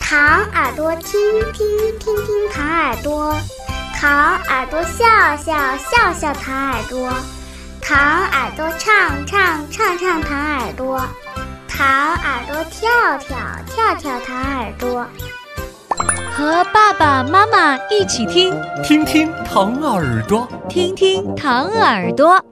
糖耳朵听听听听糖耳朵，糖耳朵笑笑笑笑糖耳朵，糖耳朵唱唱唱唱糖耳朵，糖耳朵跳跳跳跳糖耳朵。 和爸爸妈妈一起听， 听听糖耳朵， 听听糖耳朵。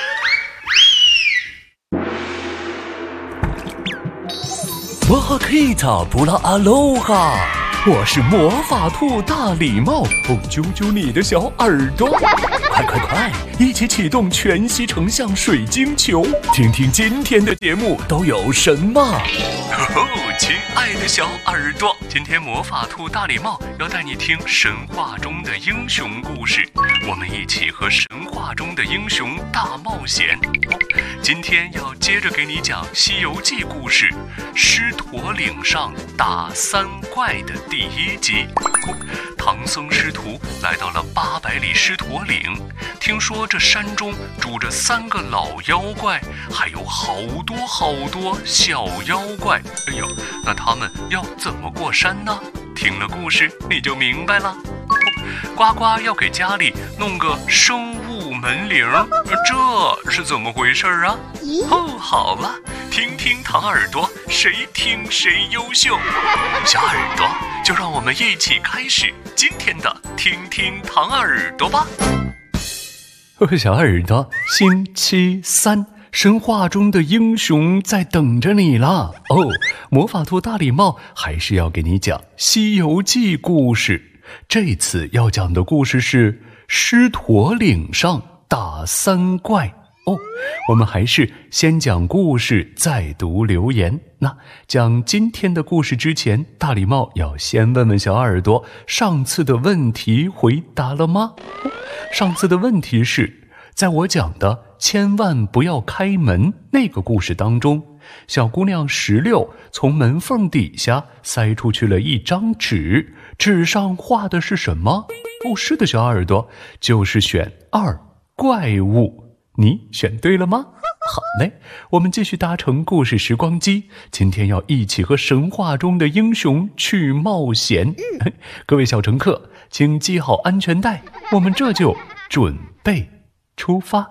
哇哈克伊塔布拉阿罗哈，我是魔法兔大礼帽，揪揪你的小耳朵，快，一起启动全息成像水晶球，听听今天的节目都有什么。亲爱的小耳朵，今天魔法兔大礼帽要带你听神话中的英雄故事，我们一起和神话中的英雄大冒险。今天要接着给你讲《西游记》故事狮驼岭上打三怪的第一集。唐僧师徒来到了800里狮驼岭，听说这山中住着3个老妖怪，还有好多小妖怪。哎呦，那他们要怎么过山呢？听了故事你就明白了。呱呱要给家里弄个生物门铃，这是怎么回事啊？好了，听听糖耳朵，谁听谁优秀。小耳朵，就让我们一起开始今天的听听糖耳朵吧。小耳朵，星期3，神话中的英雄在等着你了魔法兔大礼帽还是要给你讲《西游记》故事。这次要讲的故事是狮驼岭上打三怪我们还是先讲故事再读留言。那讲今天的故事之前，大礼帽要先问问小耳朵，上次的问题回答了吗？上次的问题是，在我讲的千万不要开门那个故事当中，小姑娘16从门缝底下塞出去了一张纸，纸上画的是什么？是的，小耳朵，就是选2，怪物。你选对了吗？好嘞，我们继续搭乘故事时光机，今天要一起和神话中的英雄去冒险。各位小乘客，请系好安全带，我们这就准备出发。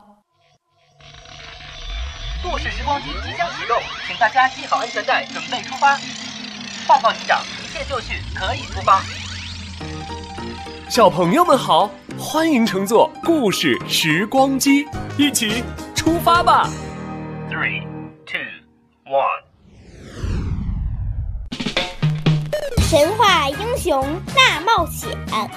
故事时光机即将启动，请大家系好安全带，准备出发。报告机长，一切就绪，可以出发。 小朋友们好，欢迎乘坐故事时光机，一起出发吧。 3、2、1。 神话英雄大冒险。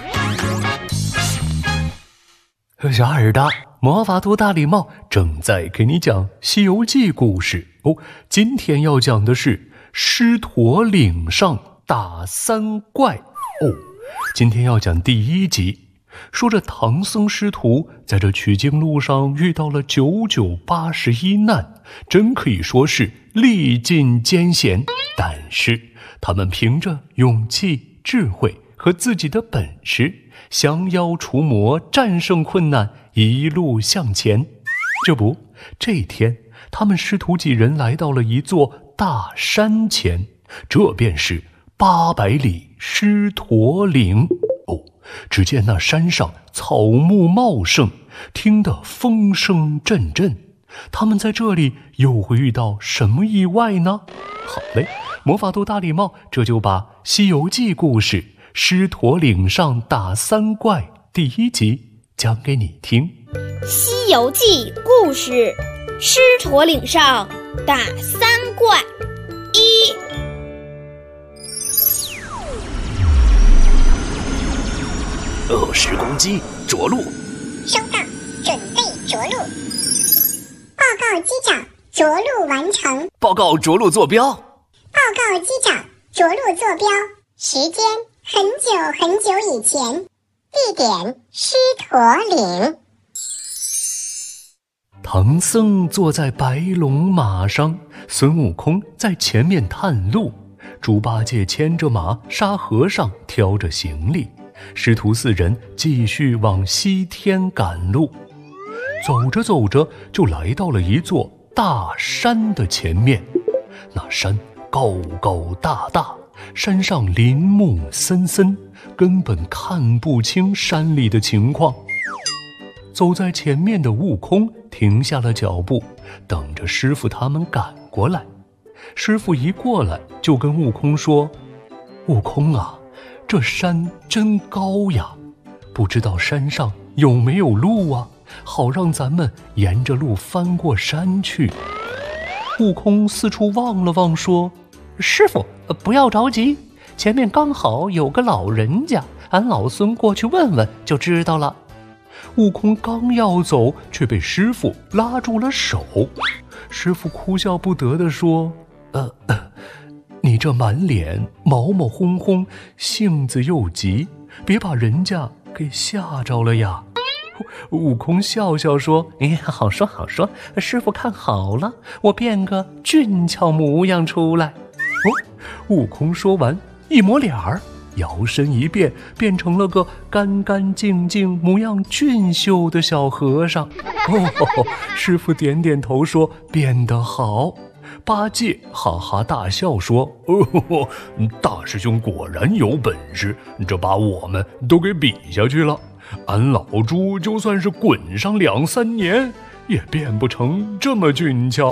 小耳朵，魔法兔大礼帽正在给你讲《西游记》故事今天要讲的是狮驼岭上打三怪今天要讲第1集，说着唐僧师徒在这取经路上遇到了9981难，真可以说是历尽艰险，但是他们凭着勇气、智慧和自己的本事，降妖除魔，战胜困难，一路向前。这天他们师徒几人来到了一座大山前，这便是800里狮驼岭只见那山上草木茂盛，听得风声阵阵。他们在这里又会遇到什么意外呢？好嘞，魔法兔大礼帽这就把《西游记》故事狮驼岭上打三怪第1集讲给你听。 西游记故事狮驼岭上打三怪1。 时光机着陆。 收到，准备着陆。报告机长，着陆完成。 报告着陆坐标。 报告机长，着陆坐标。时间很久以前，地点狮驼岭。 唐僧坐在白龙马上，孙悟空在前面探路，猪八戒牵着马，沙和尚挑着行李，师徒4人继续往西天赶路。走着走着，就来到了一座大山的前面。那山高高大大， 山上林木森森，根本看不清山里的情况。走在前面的悟空停下了脚步，等着师傅他们赶过来。师傅一过来就跟悟空说：悟空啊，这山真高呀，不知道山上有没有路啊，好让咱们沿着路翻过山去。悟空四处望了望说：师傅，不要着急，前面刚好有个老人家，俺老孙过去问问就知道了。悟空刚要走，却被师傅拉住了手。师傅哭笑不得地说：你这满脸毛毛烘烘，性子又急，别把人家给吓着了呀。悟空笑笑说：好说好说，师傅看好了，我变个俊俏模样出来。悟空说完，一抹脸儿，摇身一变，变成了个干干净净、模样俊秀的小和尚。师傅点点头说：变得好。八戒哈哈大笑说：大师兄果然有本事，这把我们都给比下去了。俺老猪就算是滚上2、3年，也变不成这么俊俏。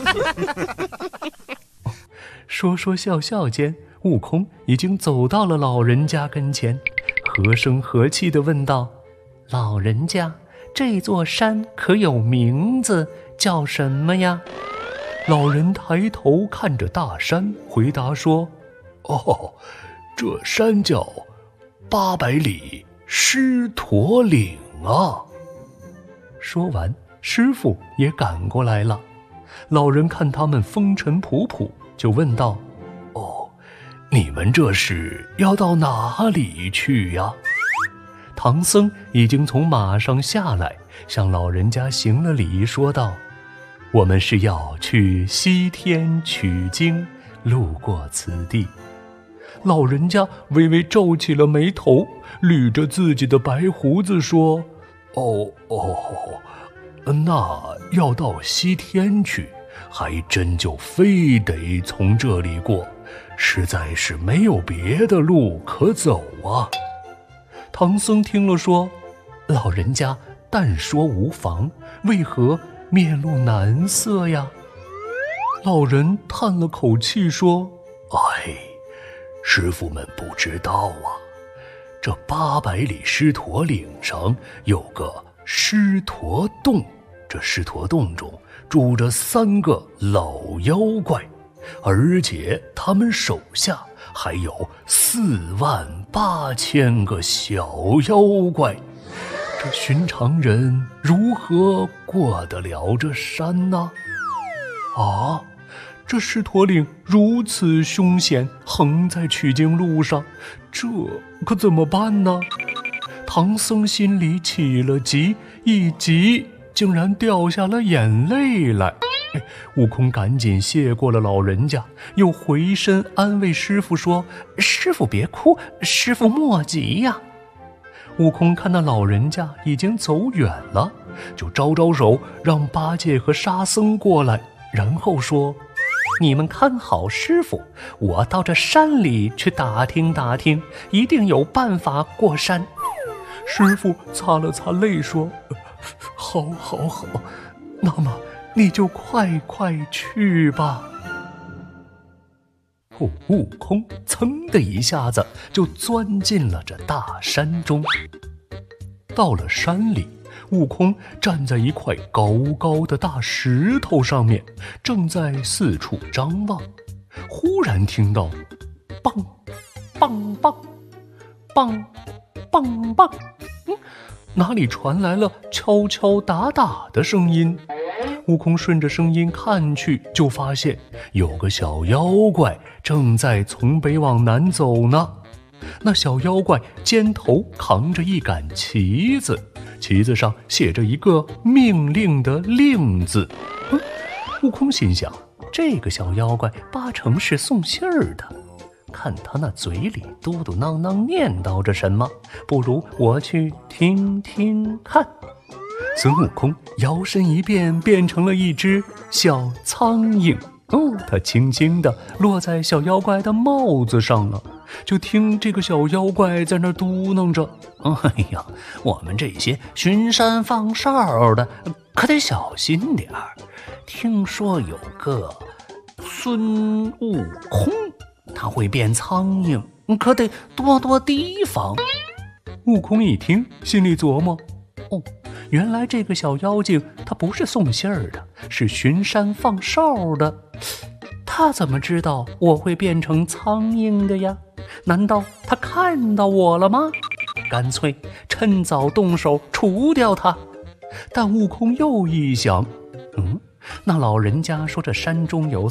说说笑笑间，悟空已经走到了老人家跟前，和声和气地问道：老人家，这座山可有名字，叫什么呀？老人抬头看着大山，回答说：这山叫800里狮驼岭啊。说完，师傅也赶过来了。老人看他们风尘仆仆，就问道：你们这是要到哪里去呀？唐僧已经从马上下来，向老人家行了礼，说道：我们是要去西天取经，路过此地。老人家微微皱起了眉头，捋着自己的白胡子说：那要到西天去，还真就非得从这里过，实在是没有别的路可走啊。唐僧听了说：老人家但说无妨，为何面露难色呀？老人叹了口气说：师傅们不知道啊，这800里狮驼岭上有个狮驼洞，这狮驼洞中住着3个老妖怪，而且他们手下还有48000个小妖怪，这寻常人如何过得了这山呢？这狮驼岭如此凶险，横在取经路上，这可怎么办呢？唐僧心里起了急，一急竟然掉下了眼泪来。悟空赶紧谢过了老人家，又回身安慰师傅说：师傅别哭，师傅莫急呀。悟空看那老人家已经走远了，就招招手让八戒和沙僧过来，然后说：你们看好师傅，我到这山里去打听打听，一定有办法过山。师傅擦了擦泪说：好，那么你就快去吧。悟空噌的一下子就钻进了这大山中。到了山里，悟空站在一块高高的大石头上面，正在四处张望。忽然听到棒棒棒棒棒棒，哪里传来了敲敲打打的声音。悟空顺着声音看去，就发现有个小妖怪正在从北往南走呢。那小妖怪肩头扛着一杆旗子，旗子上写着一个命令的令字。悟空心想，这个小妖怪八成是送信儿的，看他那嘴里嘟嘟囔囔念叨着什么，不如我去听听看。孙悟空摇身一变，变成了一只小苍蝇， 它轻轻地落在小妖怪的帽子上了。就听这个小妖怪在那嘟囔着：“哎呀，我们这些巡山放哨的可得小心点儿。听说有个孙悟空，他会变苍蝇，可得多多提防。”悟空一听，心里琢磨：原来这个小妖精他不是送信儿的，是巡山放哨的。他怎么知道我会变成苍蝇的呀？难道他看到我了吗？干脆趁早动手除掉他。但悟空又一想，那老人家说这山中有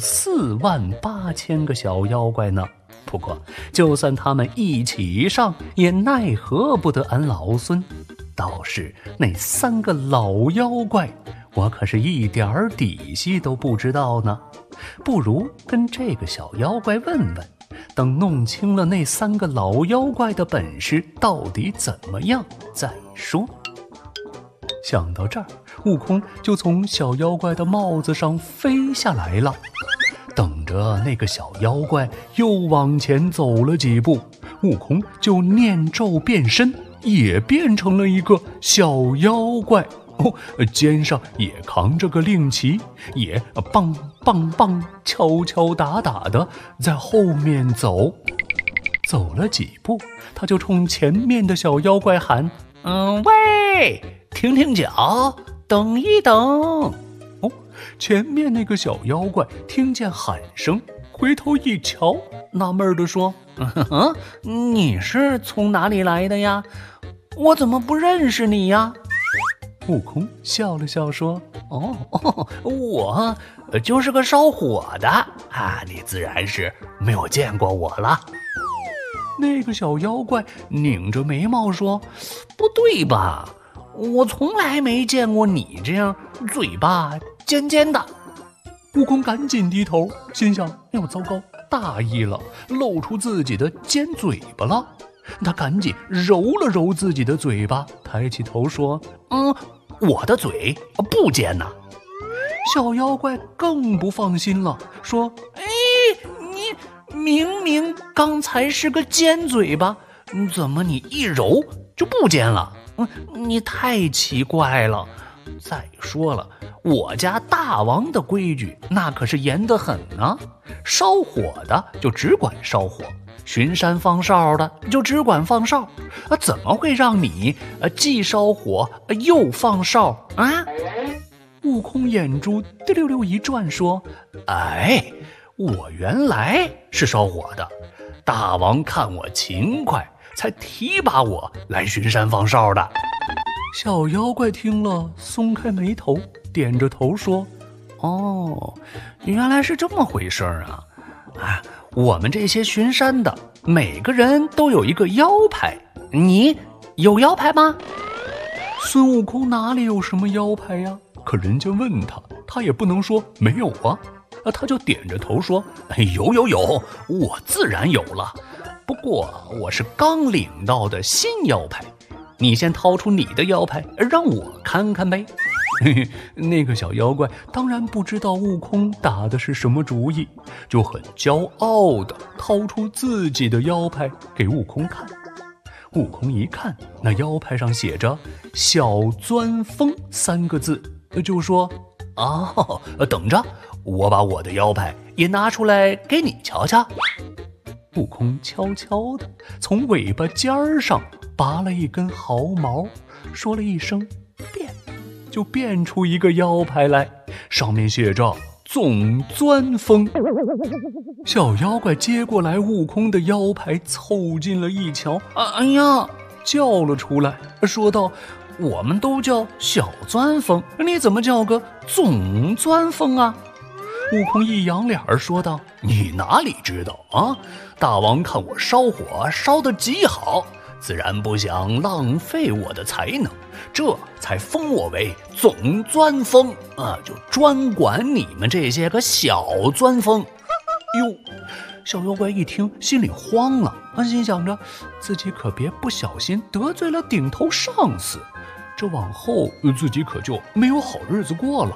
48000个小妖怪呢，不过就算他们一起上，也奈何不得俺老孙。倒是那3个老妖怪，我可是一点底细都不知道呢。不如跟这个小妖怪问问，等弄清了那3个老妖怪的本事到底怎么样再说。想到这儿，悟空就从小妖怪的帽子上飞下来了。等着那个小妖怪又往前走了几步，悟空就念咒变身，也变成了一个小妖怪。肩上也扛着个令旗，也棒棒棒敲敲打打的在后面走。走了几步，他就冲前面的小妖怪喊：喂，停停脚，等一等。前面那个小妖怪听见喊声，回头一瞧，纳闷地说：你是从哪里来的呀？我怎么不认识你呀？悟空笑了笑说：我就是个烧火的你自然是没有见过我了。那个小妖怪拧着眉毛说：不对吧，我从来没见过你这样嘴巴尖尖的。悟空赶紧低头，心想：哎呦糟糕，大意了，露出自己的尖嘴巴了。他赶紧揉了揉自己的嘴巴，抬起头说：我的嘴不尖呐。小妖怪更不放心了，说：你明明刚才是个尖嘴巴，怎么你一揉就不尖了？你太奇怪了。再说了，我家大王的规矩那可是严得很啊，烧火的就只管烧火，巡山放哨的就只管放哨，怎么会让你既烧火又放哨啊？悟空眼珠滴溜溜一转说：我原来是烧火的，大王看我勤快，才提拔我来巡山放哨的。小妖怪听了，松开眉头，点着头说：原来是这么回事啊！我们这些巡山的每个人都有一个腰牌，你有腰牌吗？孙悟空哪里有什么腰牌呀？可人家问他，他也不能说没有啊。他就点着头说：有，我自然有了，不过我是刚领到的新腰牌，你先掏出你的腰牌让我看看呗。那个小妖怪当然不知道悟空打的是什么主意，就很骄傲地掏出自己的腰牌给悟空看。悟空一看，那腰牌上写着小钻风3个字，就说：等着，我把我的腰牌也拿出来给你瞧瞧。悟空悄悄地从尾巴尖上拔了一根毫毛，说了一声变，就变出一个腰牌来，上面写着总钻风。小妖怪接过来悟空的腰牌，凑近了一瞧，叫了出来，说道：我们都叫小钻风，你怎么叫个总钻风啊？悟空一扬脸说道：你哪里知道啊？大王看我烧火烧得极好，自然不想浪费我的才能，这才封我为总钻风就专管你们这些个小钻风。小妖怪一听心里慌了，心想着自己可别不小心得罪了顶头上司，这往后自己可就没有好日子过了。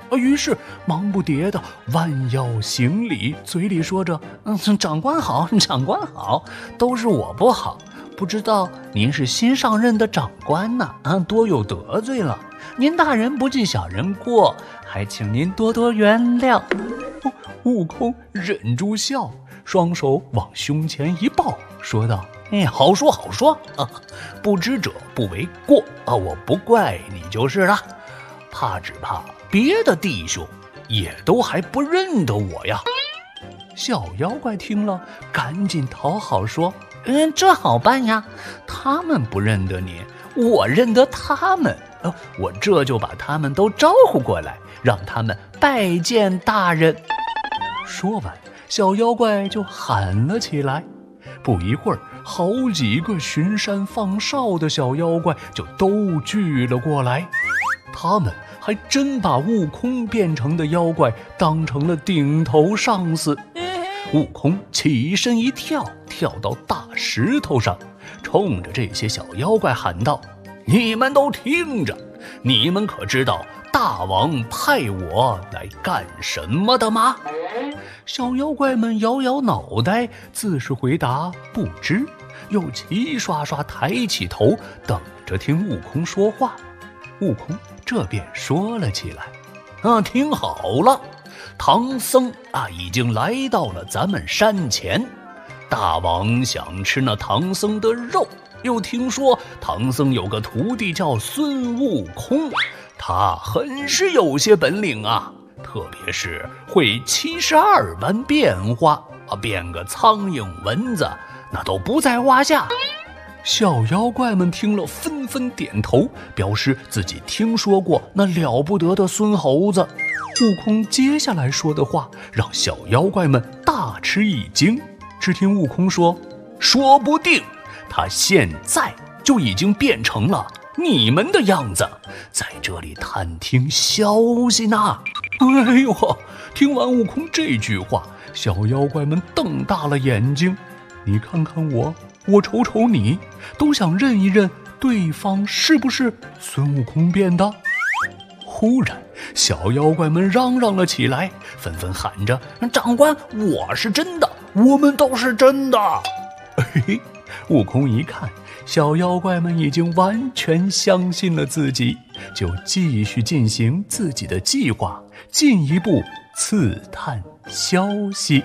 于是忙不迭地弯腰行礼，嘴里说着：“长官好，长官好，都是我不好，不知道您是新上任的长官呢，多有得罪了。您大人不计小人过，还请您多多原谅。”悟空忍住笑，双手往胸前一抱，说道：“好说好说，不知者不为过，我不怪你就是了。只怕别的弟兄也都还不认得我呀。”小妖怪听了，赶紧讨好说：“这好办呀，他们不认得你，我认得他们。我这就把他们都招呼过来，让他们拜见大人。”说完，小妖怪就喊了起来。不一会儿，好几个巡山放哨的小妖怪就都聚了过来。他们还真把悟空变成的妖怪当成了顶头上司。悟空起身一跳，跳到大石头上，冲着这些小妖怪喊道：“你们都听着，你们可知道大王派我来干什么的吗？”小妖怪们摇摇脑袋，自是回答不知，又齐刷刷抬起头，等着听悟空说话。悟空这便说了起来：“听好了，唐僧已经来到了咱们山前，大王想吃那唐僧的肉，又听说唐僧有个徒弟叫孙悟空，他很是有些本领啊，特别是会72般变化，变个苍蝇蚊子那都不在话下。”小妖怪们听了纷纷点头，表示自己听说过那了不得的孙猴子。悟空接下来说的话让小妖怪们大吃一惊，只听悟空说：“说不定他现在就已经变成了你们的样子，在这里探听消息呢。”哎呦，听完悟空这句话，小妖怪们瞪大了眼睛，你看看我，我瞅瞅你，都想认一认对方是不是孙悟空变的。忽然，小妖怪们嚷嚷了起来，纷纷喊着：“长官，我是真的，我们都是真的。”悟空一看，小妖怪们已经完全相信了自己，就继续进行自己的计划，进一步刺探消息。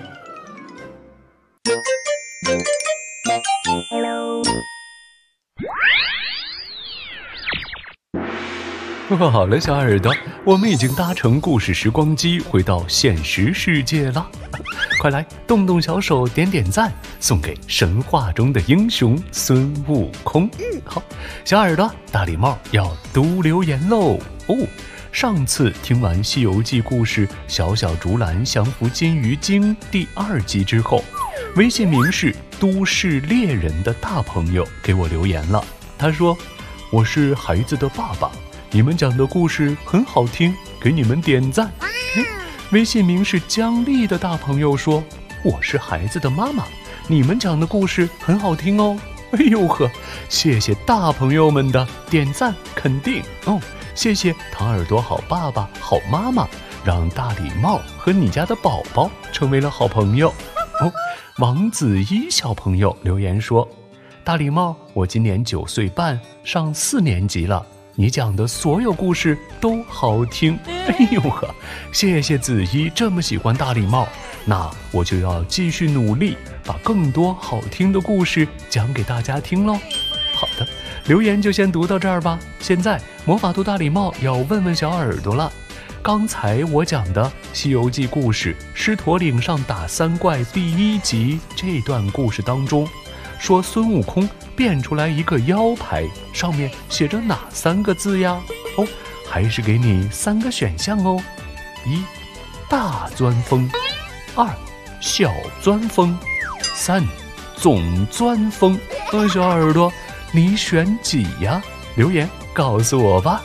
好了，小耳朵，我们已经搭乘故事时光机回到现实世界了，快来动动小手，点点赞，送给神话中的英雄孙悟空。好，小耳朵，大礼帽要读留言喽。上次听完《西游记》故事《小小竹篮降服金鱼精》第2集之后，微信名是都市猎人的大朋友给我留言了，他说：“我是孩子的爸爸，你们讲的故事很好听，给你们点赞。”微信名是姜丽的大朋友说：“我是孩子的妈妈，你们讲的故事很好听哦。”哎呦呵，谢谢大朋友们的点赞肯定哦，谢谢糖耳朵好爸爸好妈妈，让大礼帽和你家的宝宝成为了好朋友。王子一小朋友留言说：“大礼帽，我今年9岁半，上4年级了，你讲的所有故事都好听。”哎呦呵，谢谢子一这么喜欢大礼帽，那我就要继续努力，把更多好听的故事讲给大家听咯。好的，留言就先读到这儿吧。现在魔法兔大礼帽要问问小耳朵了，刚才我讲的《西游记》故事狮驼岭上打3怪第1集这段故事当中，说孙悟空变出来一个腰牌，上面写着哪3个字呀？还是给你3个选项哦。1. 大钻风， 2. 小钻风， 3. 总钻风。小耳朵，你选几呀？留言告诉我吧。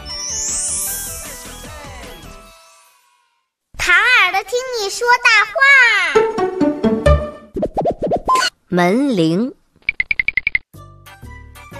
唐耳朵听你说大话。 门铃。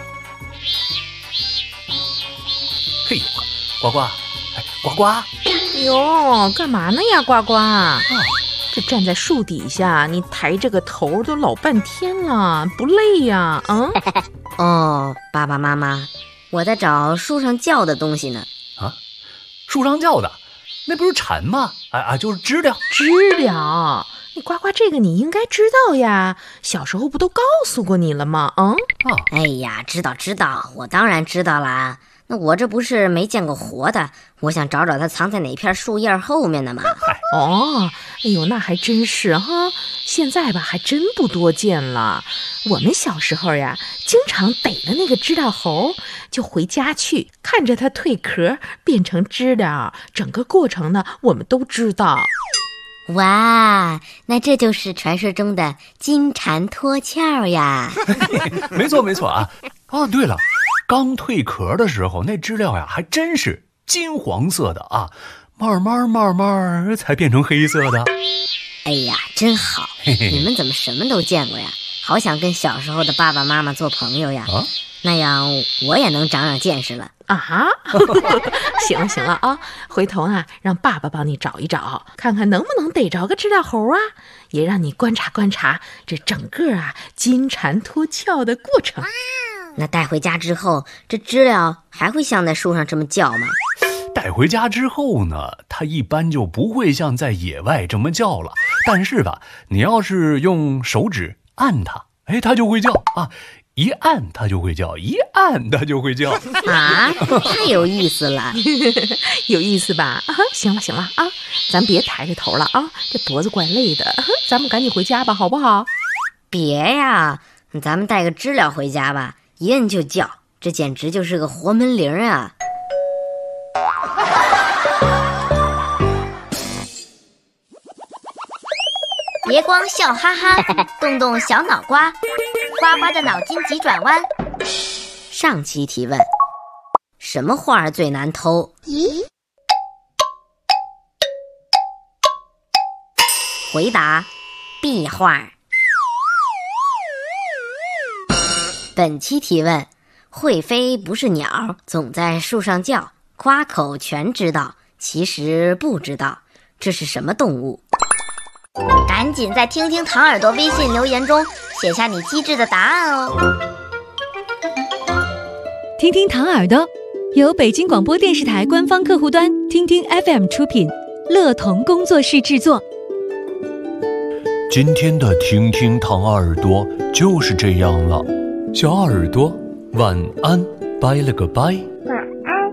嘿，呱呱，呱呱， 哟，干嘛呢呀，呱呱？这站在树底下，你抬这个头都老半天了，不累呀？ 哦，爸爸妈妈，我在找树上叫的东西呢。 啊，树上叫的，那不是蝉吗？就是知了。 知了，你呱呱这个你应该知道呀，小时候不都告诉过你了吗？ 哎呀，知道，我当然知道啦。那我这不是没见过活的，我想找找它藏在哪片树叶后面的嘛。 哎呦，那还真是哈，现在吧还真不多见了。我们小时候呀，经常逮了那个知了猴，就回家去看着它蜕壳变成知了，整个过程呢我们都知道。 哇，那这就是传说中的金蝉脱壳呀。 没错啊。对了，刚蜕壳的时候，那知了呀还真是金黄色的啊，慢慢才变成黑色的。 哎呀，真好，你们怎么什么都见过呀？好想跟小时候的爸爸妈妈做朋友呀，那样我也能长长见识了。 行了啊，回头啊让爸爸帮你找一找，看看能不能逮着个知了猴啊，也让你观察观察这整个金蝉脱壳的过程。 那带回家之后，这知了还会像在树上这么叫吗？ 带回家之后呢，它一般就不会像在野外这么叫了。但是吧，你要是用手指按它，它就会叫啊。一按它就会叫，一按它就会叫啊！太有意思了， 有意思吧？行了啊，咱别抬着头了啊，这脖子怪累的，咱们赶紧回家吧，好不好？ 别呀，咱们带个知了回家吧，一摁就叫，这简直就是个活门铃啊！ 别光笑哈哈，动动小脑瓜，呱呱的脑筋急转弯。 上期提问：什么画最难偷？ 咦？ 回答：壁画。本期提问：会飞不是鸟，总在树上叫，夸口全知道，其实不知道，这是什么动物？ 赶紧在听听糖耳朵微信留言中写下你机智的答案哦。 听听糖耳朵由北京广播电视台官方客户端听听 FM 出品，乐童工作室制作。 今天的听听糖耳朵就是这样了，小耳朵晚安，拜了个拜。 晚安。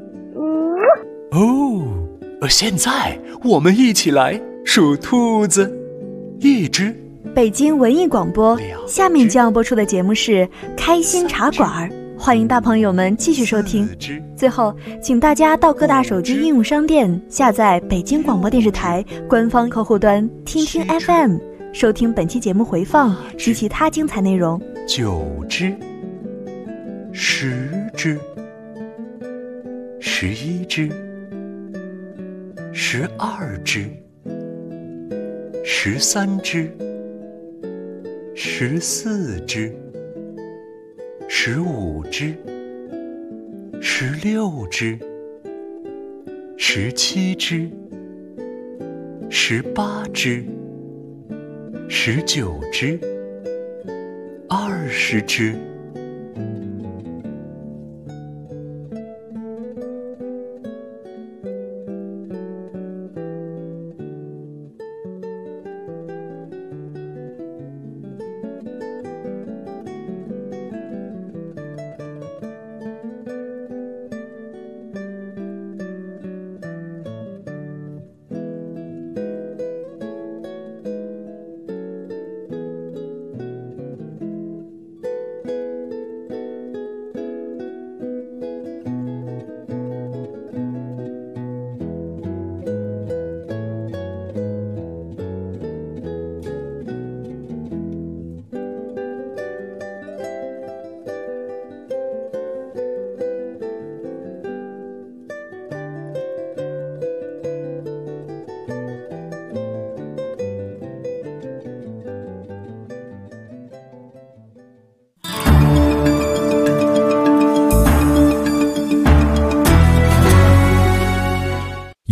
现在我们一起来数兔子，一只。 北京文艺广播，下面将要播出的节目是开心茶馆，欢迎大朋友们继续收听。最后请大家到各大手机应用商店下载北京广播电视台官方客户端听听 FM， 收听本期节目回放及其他精彩内容。 9只10只11只12只13只14只15只16只17只18只19只20只。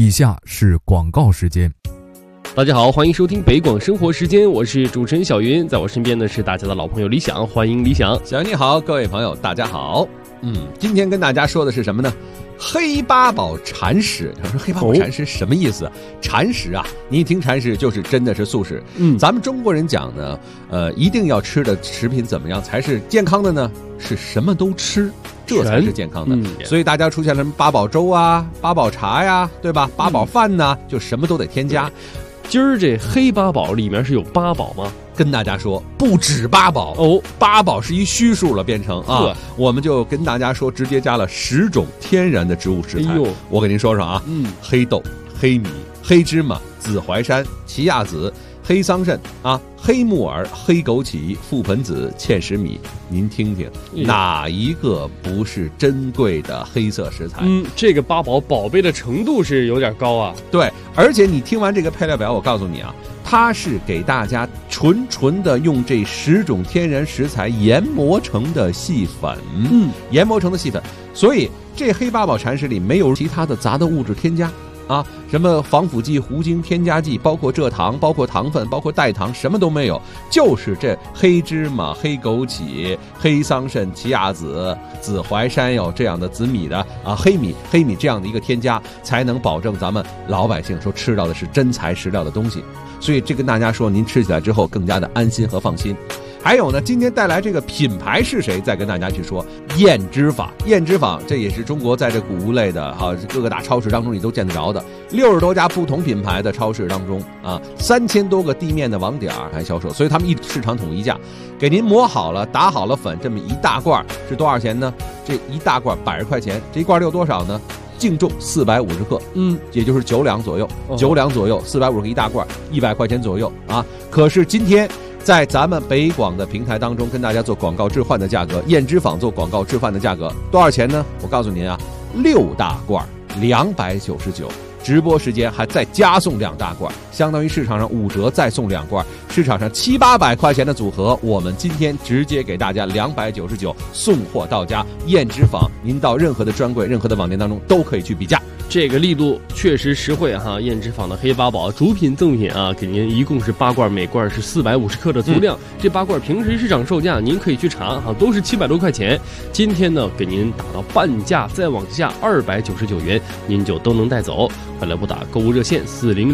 以下是广告时间。 大家好，欢迎收听北广生活时间，我是主持人小云，在我身边呢是大家的老朋友李想，欢迎李想。 小云你好，各位朋友大家好。今天跟大家说的是什么呢？黑八宝禅食。有人说黑八宝禅食什么意思？禅食啊，你一听禅食就是真的是素食。咱们中国人讲呢，一定要吃的食品怎么样才是健康的呢？是什么都吃，这才是健康的。所以大家出现了什么八宝粥啊、八宝茶呀，对吧？八宝饭呐，就什么都得添加。 今儿这黑八宝里面是有八宝吗？ 跟大家说不止八宝哦，八宝是一虚数了，变成啊，我们就跟大家说，直接加了10种天然的植物食材。我给您说说啊，黑豆、黑米、黑芝麻、紫淮山、奇亚籽、黑桑葚啊、黑木耳、黑枸杞、覆盆子、芡实米，您听听哪一个不是珍贵的黑色食材？ 这个八宝宝贝的程度是有点高啊。 对，而且你听完这个配料表，我告诉你啊，它是给大家纯的用这10种天然食材研磨成的细粉，研磨成的细粉，所以这黑八宝禅食里没有其他的杂的物质添加。啊，什么防腐剂、糊精、添加剂，包括蔗糖、包括糖分、包括代糖，什么都没有，就是这黑芝麻、黑枸杞、黑桑葚、奇亚籽、紫淮山有这样的紫米的啊，黑米这样的一个添加，才能保证咱们老百姓说吃到的是真材实料的东西。所以这跟大家说，您吃起来之后更加的安心和放心。还有呢，今天带来这个品牌是谁？再跟大家去说燕之坊。燕之坊这也是中国在这谷物类的各个大超市当中你都见得着的，60多家不同品牌的超市当中啊，3000多个地面的网点还销售，所以他们一市场统一价，给您磨好了、打好了粉，这么一大罐是多少钱呢？这一大罐100块钱，这一罐有多少呢？净重450克，也就是9两左右，9两左右，450克一大罐，100块钱左右啊。可是今天在咱们北广的平台当中跟大家做广告置换的价格，燕之坊做广告置换的价格多少钱呢？我告诉您啊，6大罐299，直播时间还再加送2大罐，相当于市场上5折再送2罐，市场上700-800块钱的组合，我们今天直接给大家299送货到家。燕之坊，您到任何的专柜、任何的网店当中都可以去比价。 这个力度确实实惠哈！燕之坊的黑八宝主品赠品啊，给您一共是8罐，每罐是450克的足量。这8罐平时市场售价您可以去查哈，都是700多块钱。今天呢，给您打到半价，再往下299元，您就都能带走。快来拨打购物热线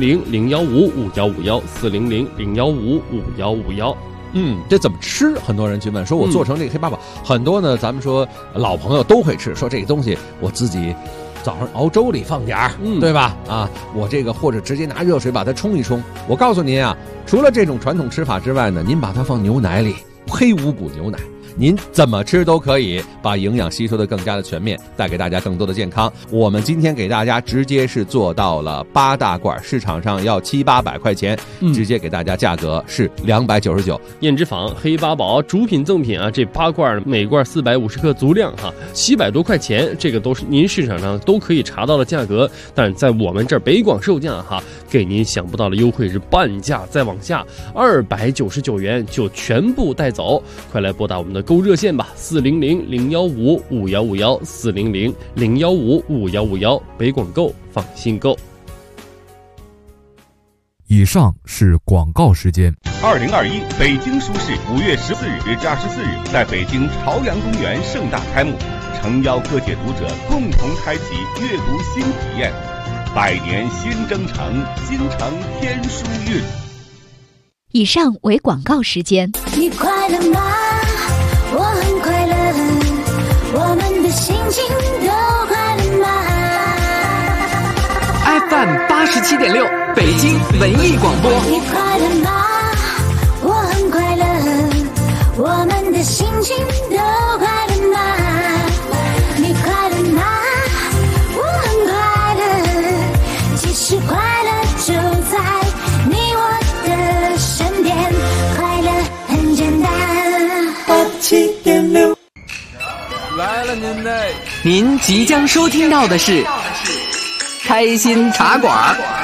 400-015-5151，400-015-5151。 这怎么吃？很多人去问，说我做成这个黑八宝，很多呢，咱们说老朋友都会吃，说这个东西我自己早上熬粥里放点儿，对吧？啊，我这个或者直接拿热水把它冲一冲。我告诉您啊，除了这种传统吃法之外呢，您把它放牛奶里，黑五谷牛奶，您怎么吃都可以，把营养吸收的更加的全面，带给大家更多的健康。我们今天给大家直接是做到了8大罐，市场上要700-800块钱，直接给大家价格是299。 燕之坊黑八宝主品赠品啊，这8罐每罐450克足量哈，700多块钱，这个都是您市场上都可以查到的价格，但在我们这儿北广售价哈，给您想不到的优惠是半价，再往下299元就全部带走。快来拨打我们的购物热线吧，400-015-5151，400-015-5151，北广购，放心购。 以上是广告时间。 2021北京书市5月14日至24日在北京朝阳公园盛大开幕，诚邀各界读者共同开启阅读新体验。100年新征程，京城天书韵。 以上为广告时间。 你快乐吗？我很快乐，我们的心情都快乐吗？ FM 87.6北京文艺广播。 你快乐吗？我很快乐，我们的心情都快乐吗？你快乐吗？我很快乐，其实快乐就在你我的身边，快乐很简单。87.6 来了您即将收听到的是开心茶馆。